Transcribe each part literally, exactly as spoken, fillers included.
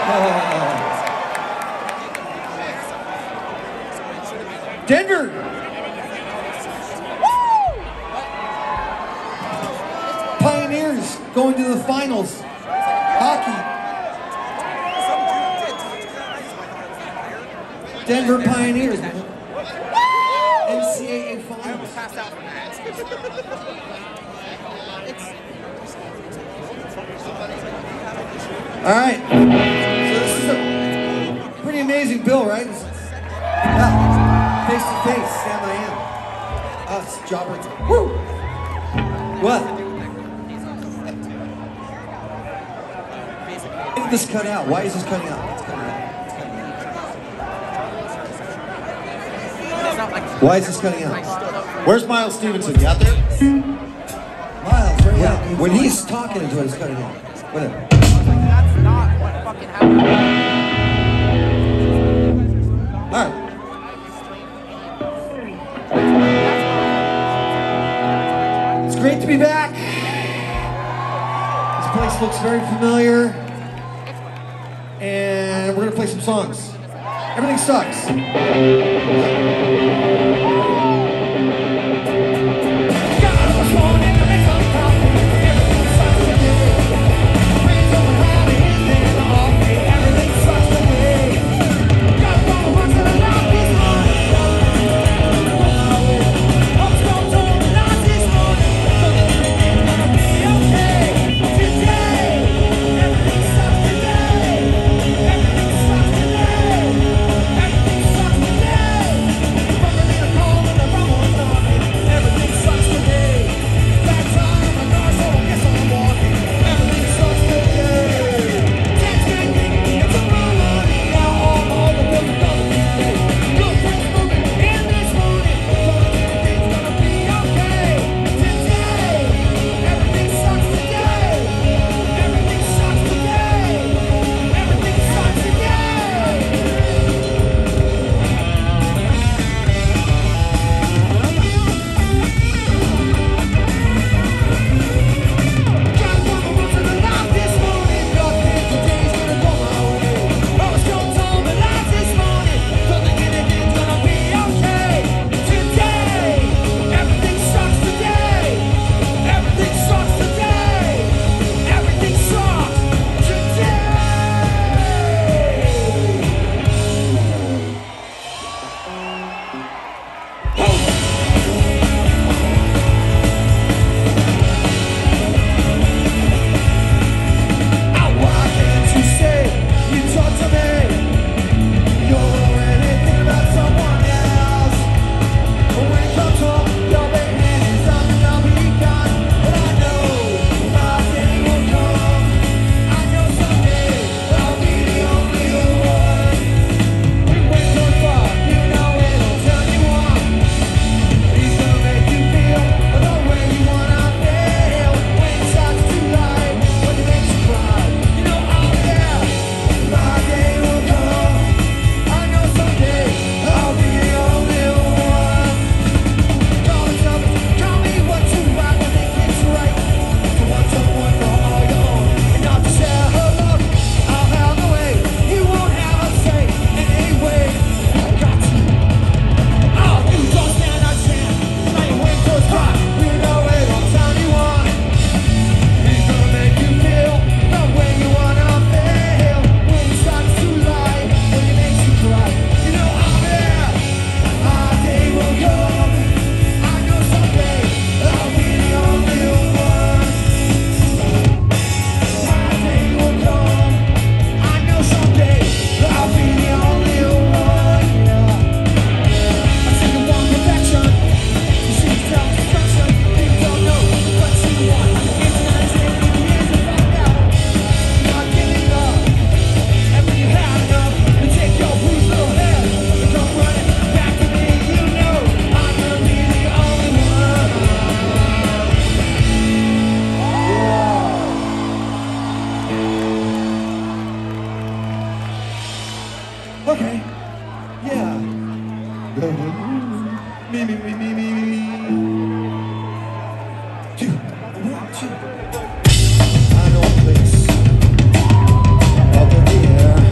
Denver! Woo! Pioneers going to the finals. Hockey. Denver Pioneers. N C A A finals. All right. So this is a pretty amazing bill, right? It's, yeah. Face to face, Sam I am. Us, Jobber. Woo! What? Why did this cut out? Why is this cutting out? It's cutting out. It's cutting out. Why is this cutting out? Where's Miles Stevenson? You out there? Miles, right? Yeah. When he's talking into it, it's cutting out. Whatever. That's not what fucking happened. All right. It's great to be back. This place looks very familiar. And we're gonna play some songs. Everything sucks. Okay. Yeah. Me, me, me, me, me, me, me. Two, one, two. I know a place up in the air.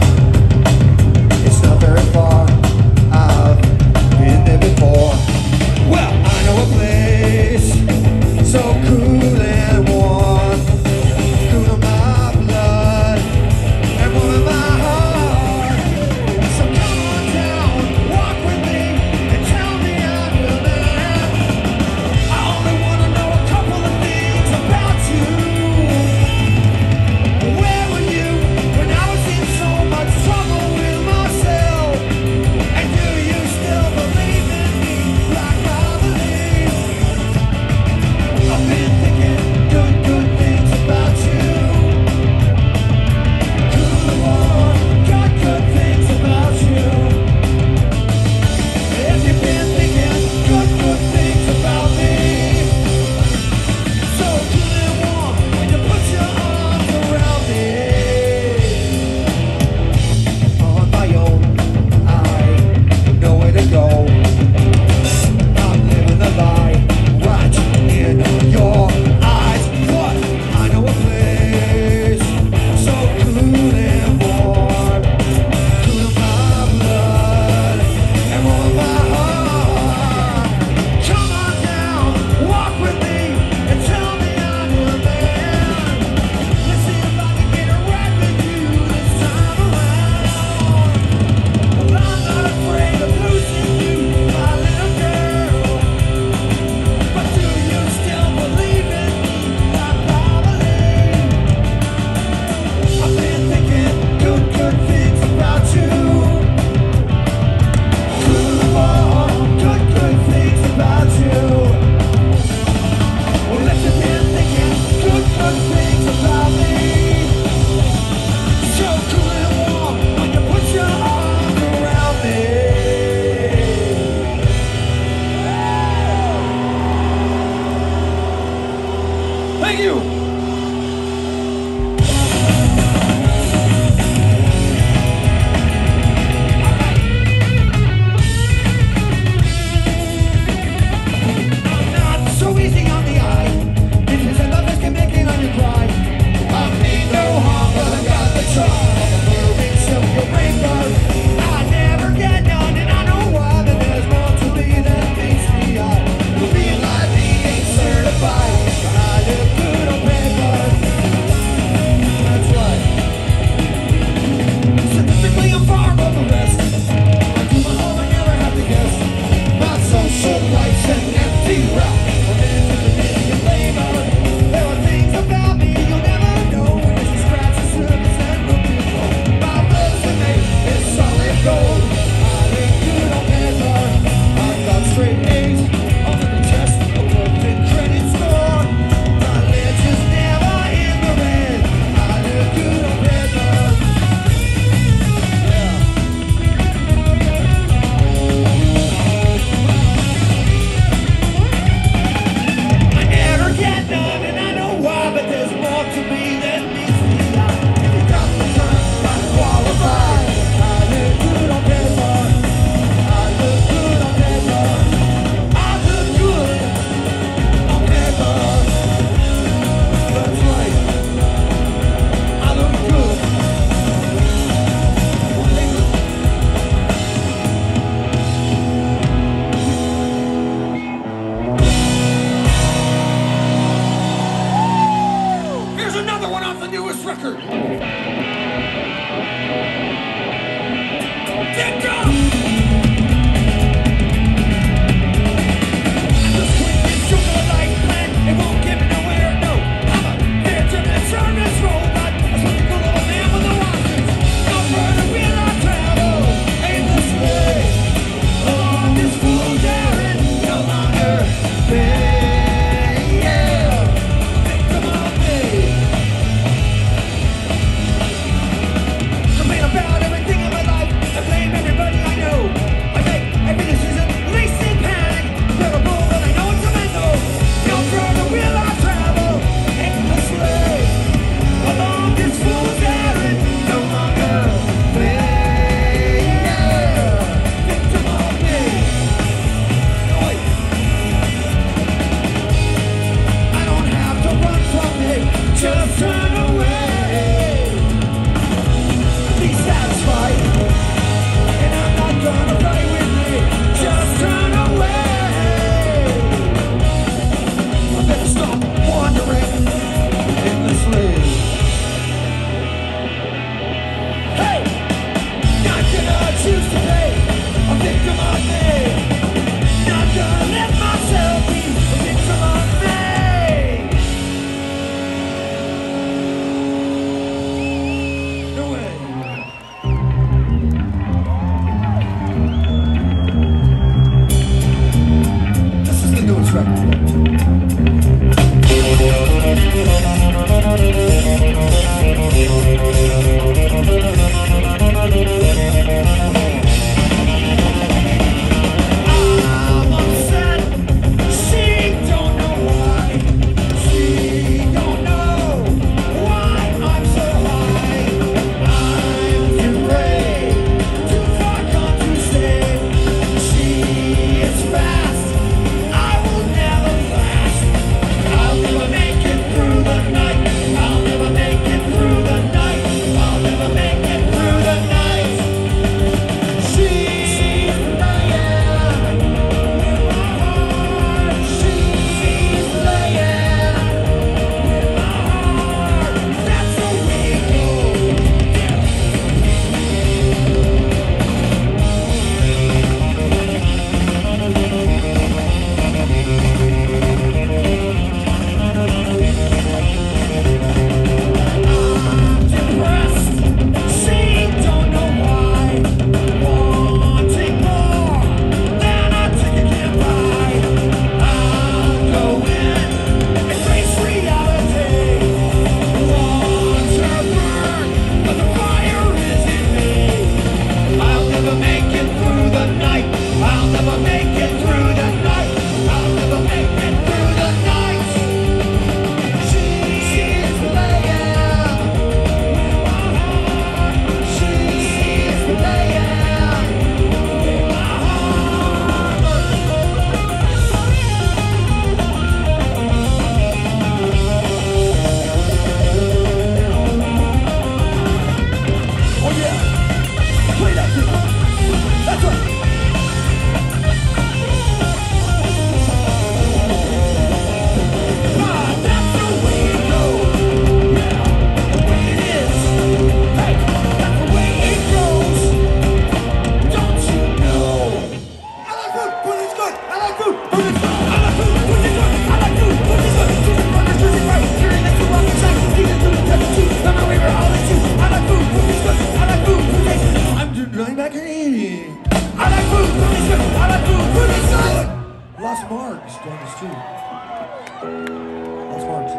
Margs joined us too. That's Margs.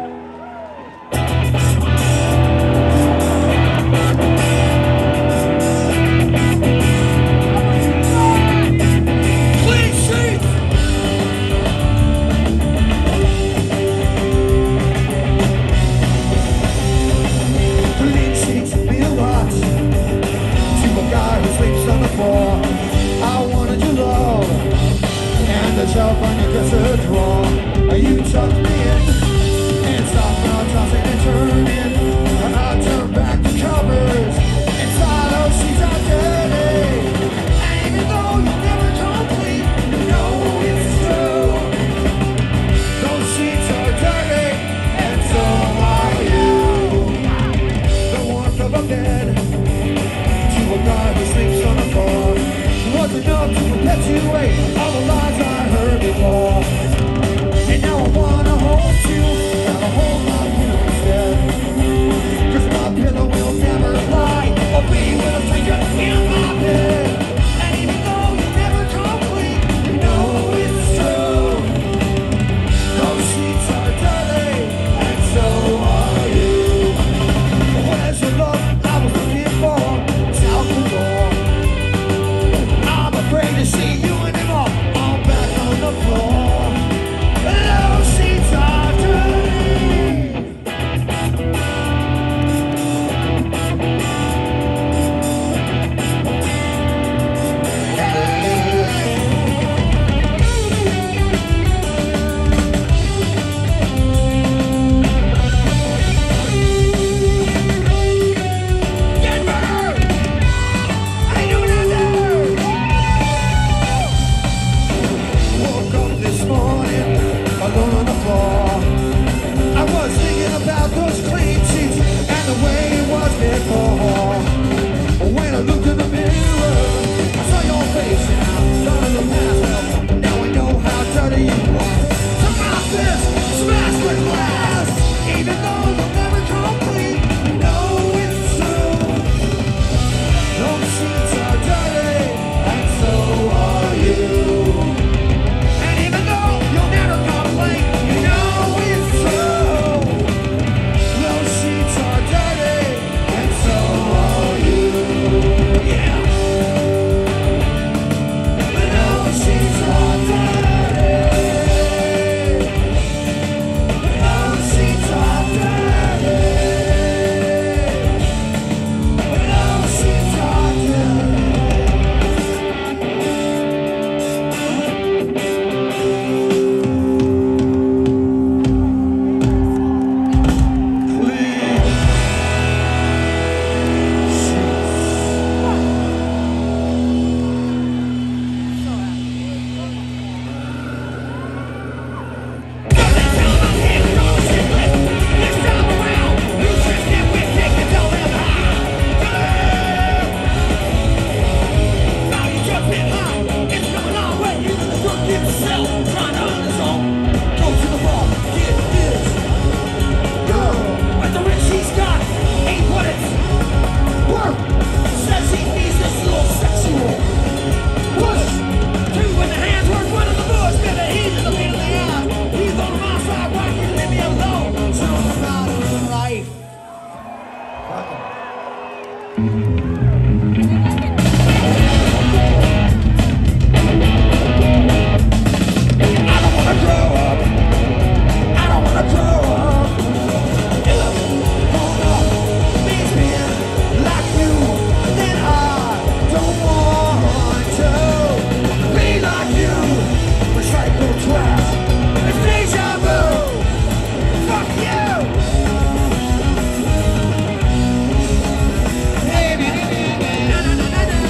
Shelf on your dresser drawer. You tucked me in and stopped now tossing and turning. And I turned back the covers inside those sheets are dirty. And even though you're never complete, you know it's true. Those sheets are dirty, and so are you. The warmth of a bed to a guy who sleeps on the floor was enough to perpetuate all the lies I heard before. And now I wanna hold you, gotta hold my pillow instead. Cause my pillow will never lie or be with a stranger in my bed. And even though you're never complete, you know it's true. Those sheets are dirty, and so are you. Where's your love I was looking for? It's out the door. I'm afraid to see you anymore. I'm back on the floor. Those sheets are dirty. Denver! How you doing out there? Woke up this morning alone on the floor. I was thinking about those clean sheets and the way it was before. When I looked in the mirror, I saw your face and I thought of the past. Now I know how dirty you are. To my fist, smashed with glass. Even though you're never complete, you know it's true. Those sheets are dirty, and so are you. And even though you'll never complain, you know it's true. Those sheets are dirty, and so are you. Yeah. Those sheets are dirty. Those sheets are dirty. Those sheets are Fuck you!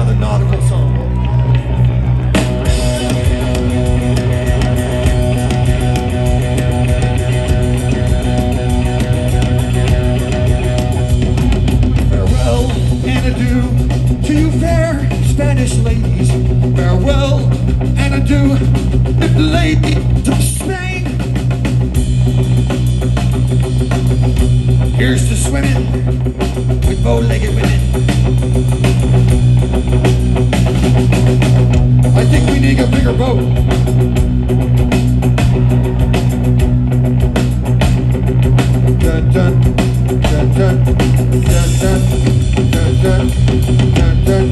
another nautical song. Farewell and adieu to you fair Spanish ladies. Farewell and adieu, ladies of Spain. Here's to swimming with bow-legged women. I think we need a bigger boat. Dun dun dun dun dun dun dun dun dun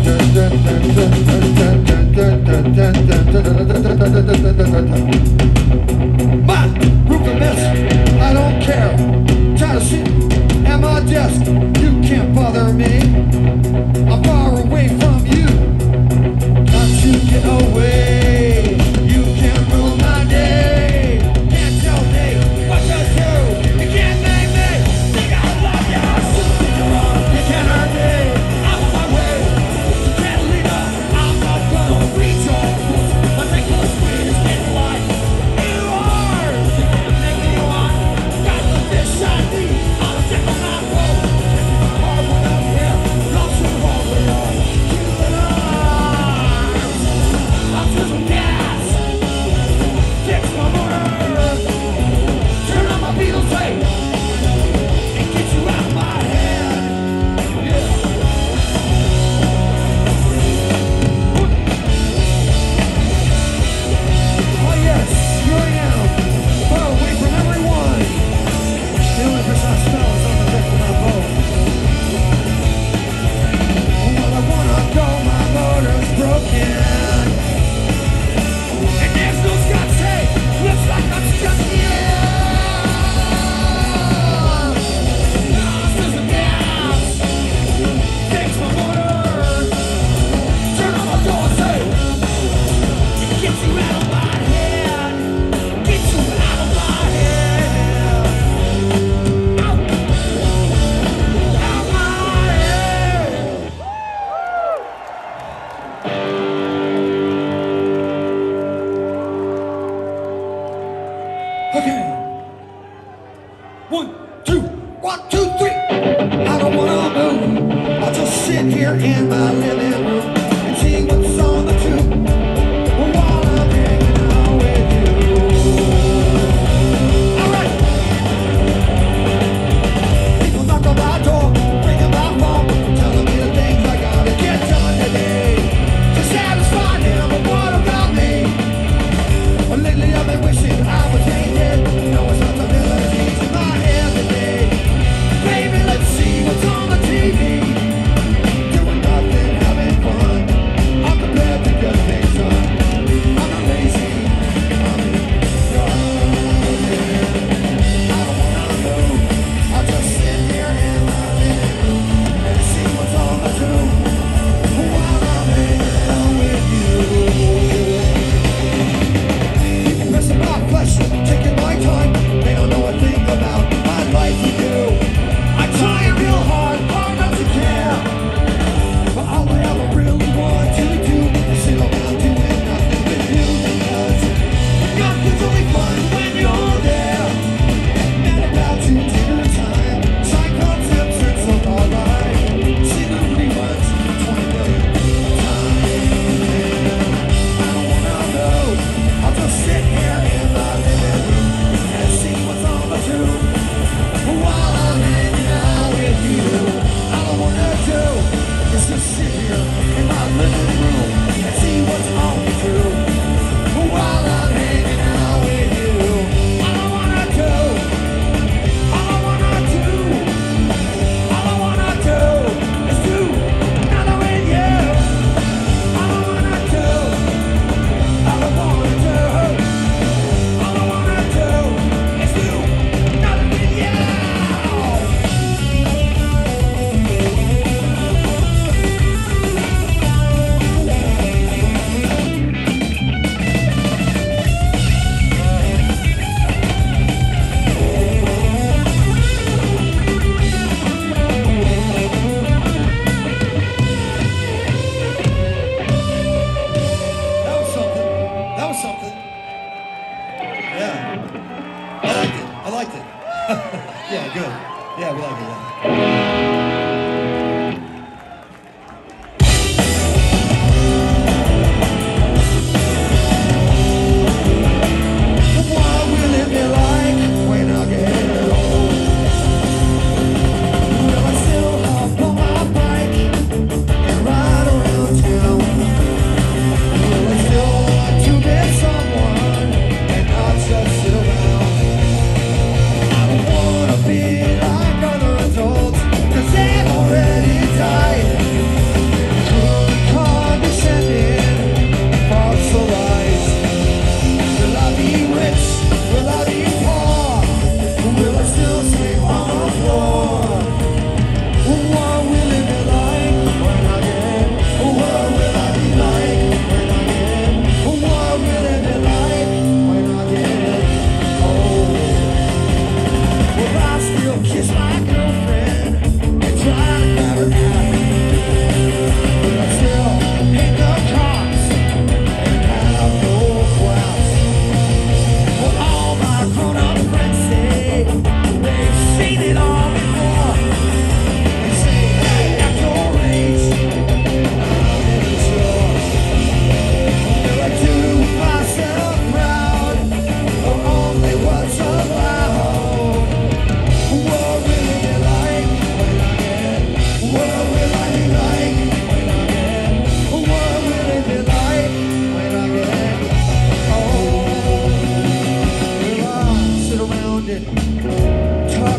dun dun. My roof a mess, I don't care. Try to sit at my desk, you can't bother me. I'm far away from you. Don't you get away. You can't rule my day. Can't tell me what to do. You can't make me think I love you. You can't hurt me. I'm on my way. You can't leave me. I'm not gonna reach your roots. My necklace is getting light. You are. You can't make me want. Got the fish I need. I'm a diplomat boat. My heart went up here. Lost you all the way. You and I. I'm just some gas. Fix my motor. Turn on my Beatles tape. And get you out of my head. Yeah. Oh yes, here I am. Far away from everyone. The only person I smell is on the deck of my boat. Oh, well, I wanna go, my motor's broken. And there's no scotch tape. Looks like I'm stuck here. Lost as a gas. Fix my motor. Turn on my door tape. Get you out of my head. Get you out of my head. Out. Out my head. Okay. One, two, one, two, three. I don't wanna move. I'll just sit here in my living room and see what's on the tube while I'm hanging out with you. All right. People knock on my door, ringing my phone, telling me the things I gotta get done today to satisfy them. But what about me? Well, lately I've been wishing I was tainted. No, it's not the melodies in my head today. Baby, let's see what's on the T V. Doing nothing, having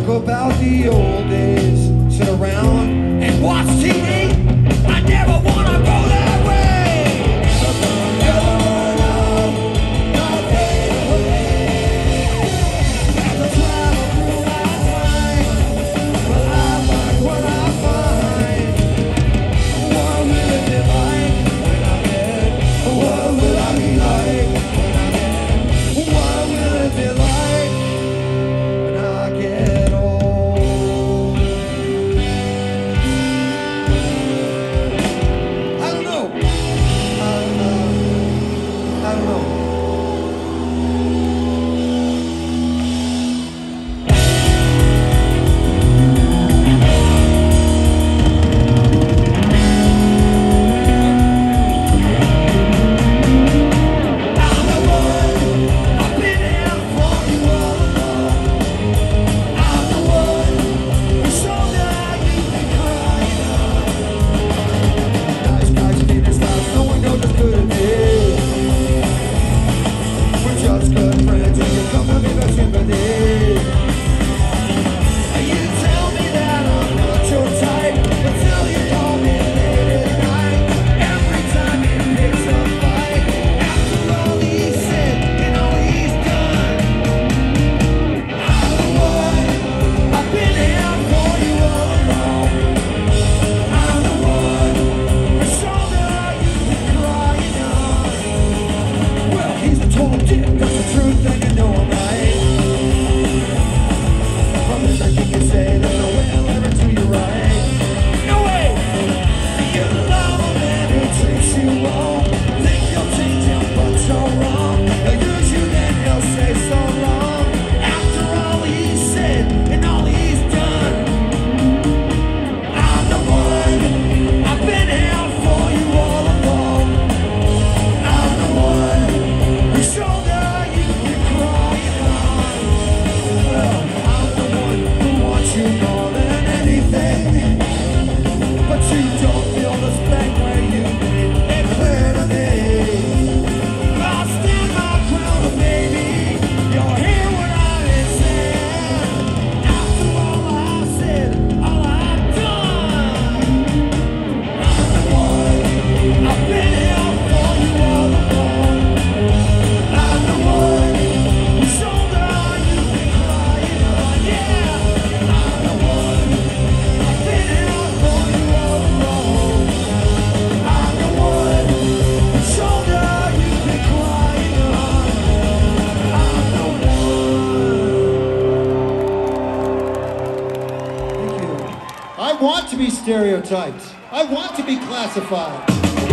about the old days. Sit around and watch T V. I never wanna go that way. No, no, not fade away. As I travel through my time, well, I like what I find. What will it be like when I'm dead? What will I be like when I'm dead? What will it be like when I get old? I don't know. Uh, uh, I don't know. I'm the one. I've been here for you all along. I'm the one who saw that you've been crying on. Guys, guys, in this life, no one knows as good as me. We're just good friends, and you come to me for sympathy. You tell me that I'm not your type until you call me late at night. Every time he picks a fight, after all he's said and all he's done. I'm the one. I've been here for you all along. I'm the one whose shoulder you've been crying on. Well, he's a total dick, that's the truth, and you know I'm right. From everything you say, there's no way I'll ever do you right. No way! You love a man who treats you wrong. Think you'll change him, but you're wrong. He'll use you, then he'll say so long. After all he's said and all he's done. I'm the one. I've been here for you all along. I'm the one whose shoulder you've been crying on. Well, I'm the one who wants you more than anything. But you don't feel the spank where you made it clear to me. I'll stand my ground, baby. You'll hear what I've been saying. After all I've said, all I've done. I'm the one. I've been here for you all along. I'm the one whose shoulder you've been crying on. Yeah, I'm the one. I've been here for you all along. I'm the one whose shoulder you've been crying on. I'm the one. Thank you. I want to be stereotyped. I want to be classified.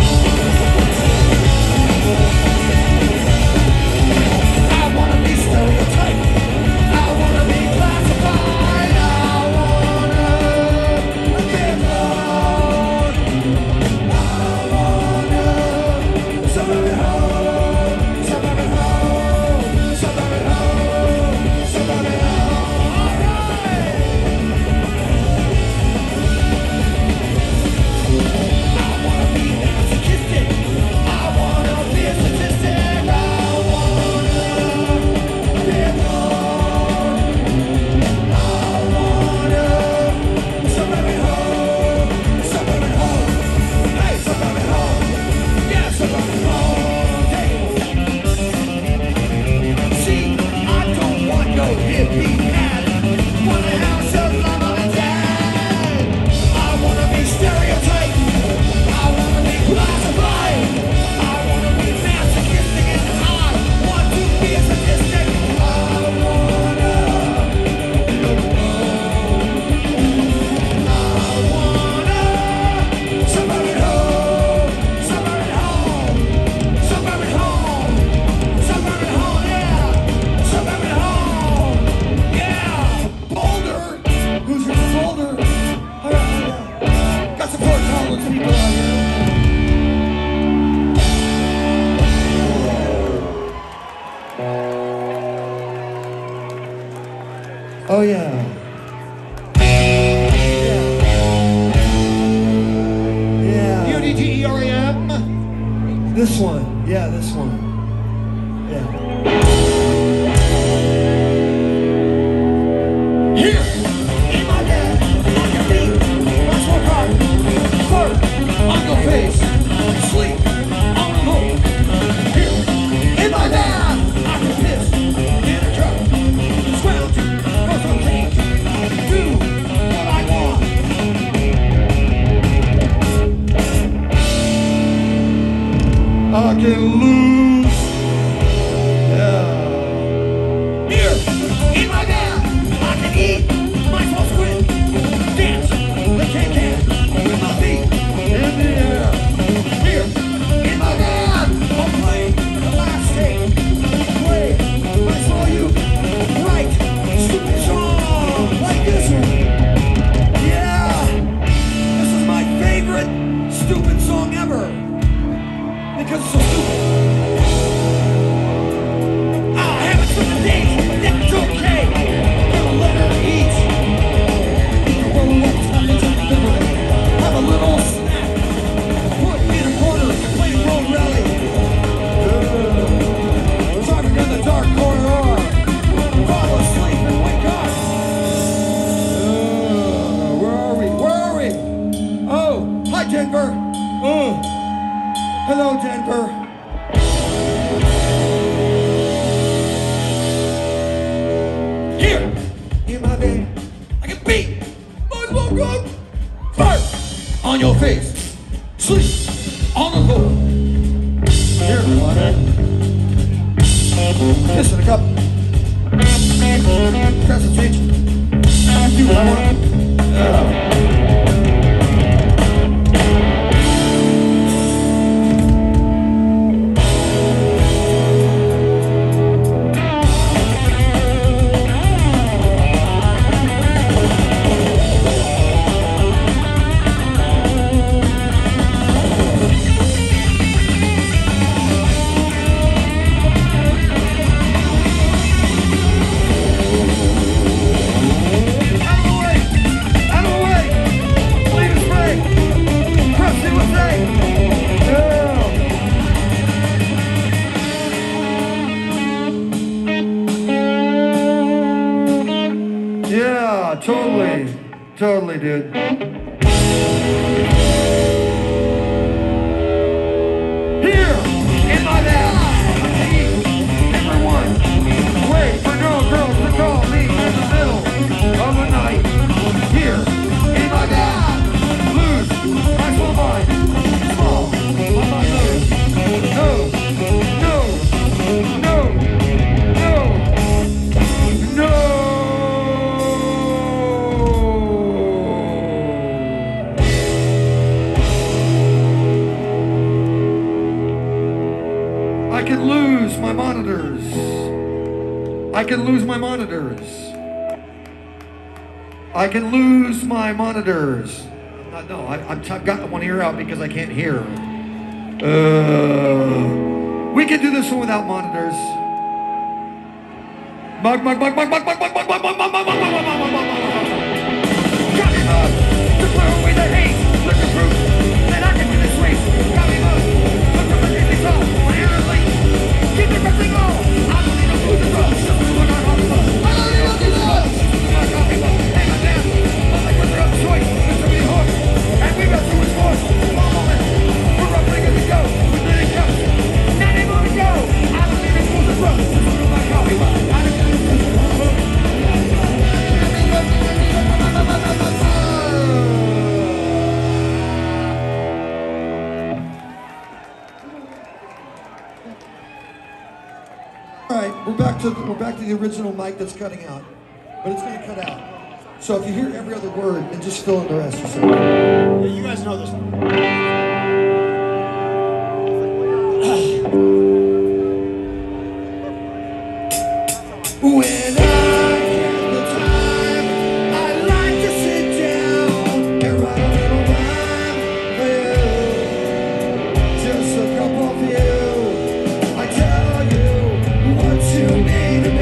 I wanna be stereotyped. I wanna be classified. I wanna be known. I wanna somebody home, somebody home, somebody home, somebody home. Alright. I wanna be masochistic. I wanna be a statistic. I wanna be known. I wanna somebody home, somebody home. Hey, somebody home. Yeah, somebody home. Hey. See, I don't want no hippie hat. Want a house of love and dad. I wanna be stereotyped. I wanna be classified. I wanna be masochistic and I want to be a statistic. I wanna be known. I wanna somebody home, somebody home, somebody home, somebody home, yeah, somebody home, yeah. Boulder, who's your Boulder? All right, yeah. Got some Fort Collins people out here. Oh yeah. Yeah. U D G E R A M. This one. Yeah, this one. Yeah. Here. fucking loose. Yeah. Here, in my van, I can eat my small squid. Dance, the can-can, with my feet In the air. here, in my van. I'll play the last tape. Play, I saw you write stupid song like this one. Yeah, this is my favorite stupid song ever because it's so stupid. I'll have it some days, that's okay. Give a letter to eat. Roll up, time to take a bit. Have a little snack. Put me in a corner, play road rally. Driving in the dark corridor. Fall asleep and wake up. Uh, where are we? Where are we? Oh, hi Denver. Oh, hello Denver. Here, in my van, I can beat my little gun. Fire on your face. Sleep on the floor. Here, Milano. Kiss in a cup. Press the change. Do what I want. Yeah, totally. Totally, dude. Here, in my van, everyone, wait for no girls to call me in the middle of the night. Here, in my van, lose my small mind, small, my mind loose. No, no, no, no, no. I can lose my monitors. I can lose my monitors. I can lose my monitors. Uh, no, I, I'm t- I've got one ear out because I can't hear. Uh, we can do this one without monitors. Mug, mug, mug, mug, mug, mug, mug, mug, mug, mug, mug, mug, mug, mug, mug, mug, mug, mug. Copy mug, declare away the hate, look the proof, that I can win this race. Copy mug, look from the daily top, my ear is late. Keep the pressing on, I believe I'm losing drugs. Just look on copy mug, I believe I'm losing drugs. My copy mug, hang on down, I'm like with their own choice, it's to be hooked. And we got through his voice, one moment, we're up big as we go, we didn't count. Now they move and go, I believe I'm losing drugs. Just look at my copy mug, I believe I'm losing drugs. All right, we're back to we're back to the original mic that's cutting out, but it's going to cut out. So if you hear every other word, then just fill in the rest. Or something. Yeah, you guys know this one. When I get the time, I like to sit down and write a little rhyme for you. Just a couple of you. I tell you what you mean to me.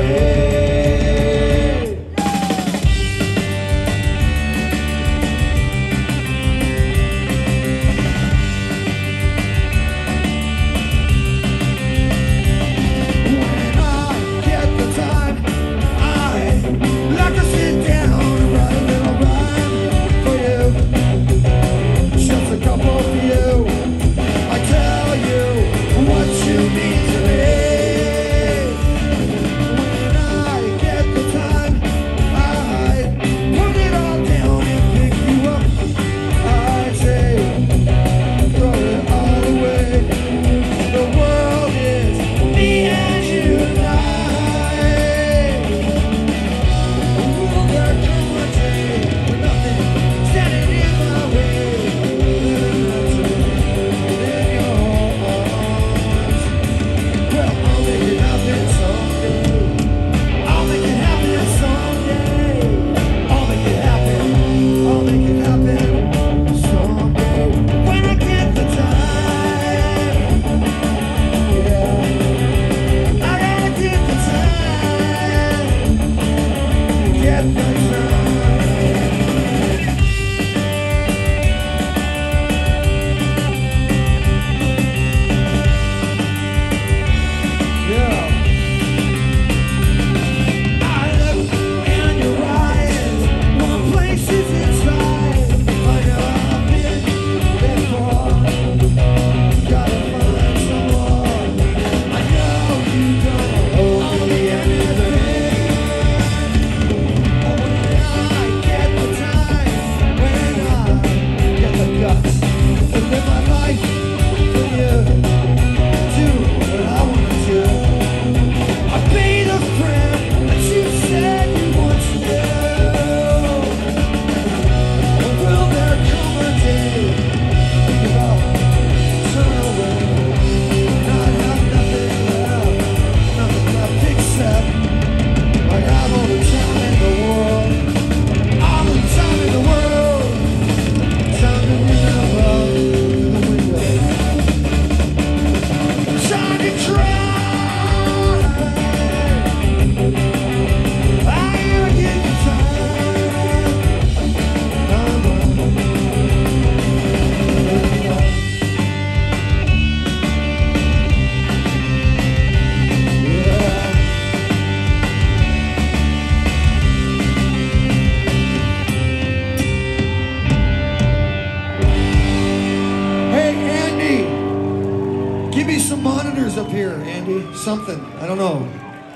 Give me some monitors up here, Andy. Something. I don't know.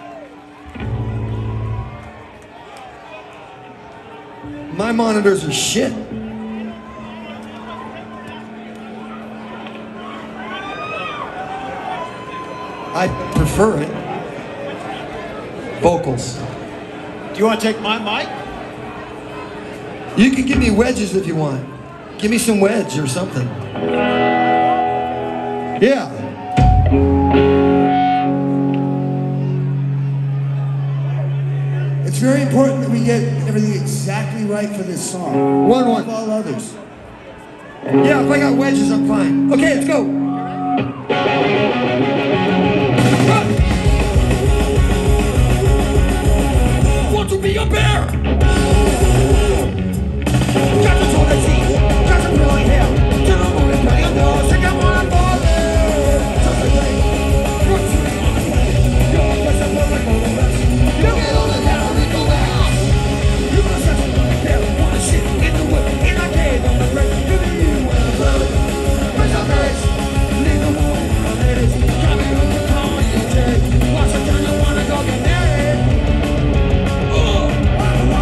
My monitors are shit. I prefer it. Vocals. Do you want to take my mic? You can give me wedges if you want. Give me some wedge or something. Yeah. It's very important that we get everything exactly right for this song. One, one. Above all others. Yeah, if I got wedges, I'm fine. Okay, let's go. Want to be a bear? Got to toilet seat, got to curly hair, to the moon and play a nose, think I wanna fall in. Just a day, what's the name of the day? You're just a perfect little mess. You get all the down, we go out. You gonna set some like that, wanna shit in the whip, in a cave on the break. You can be one of the club, raise our face, leave the woman on ladies. Got me on the call, you take. Watch a gun, you wanna go get married. Oh,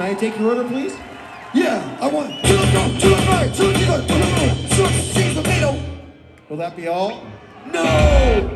I take your order, please? Yeah, I want to the front, to the right, to the left, to the right, sausage, cheese, tomato. Will that be all? No!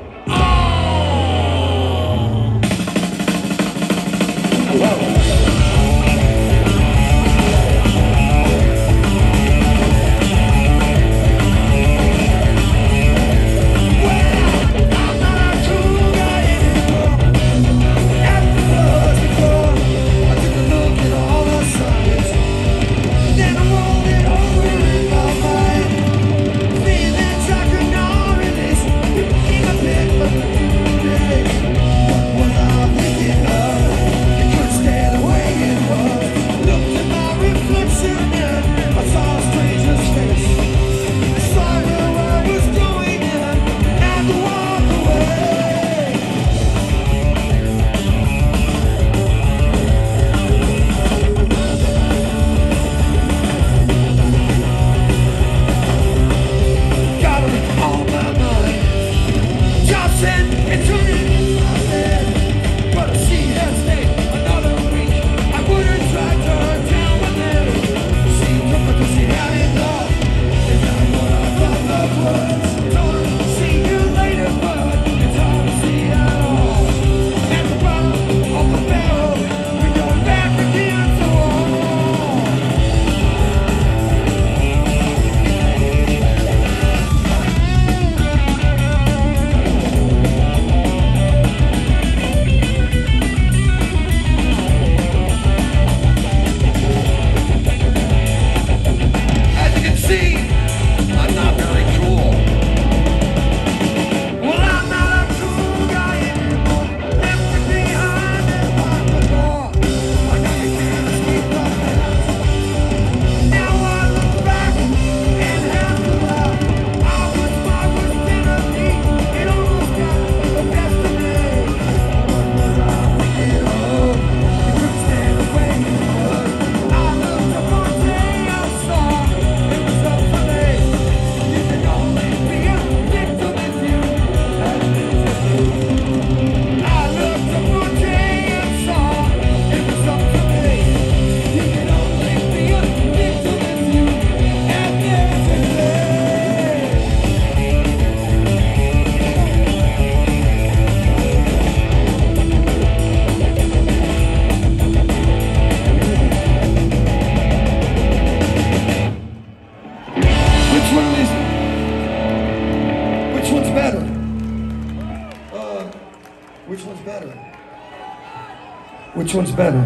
Which one's better?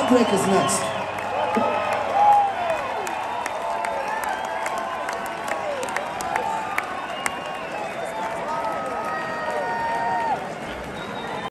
Breakers next.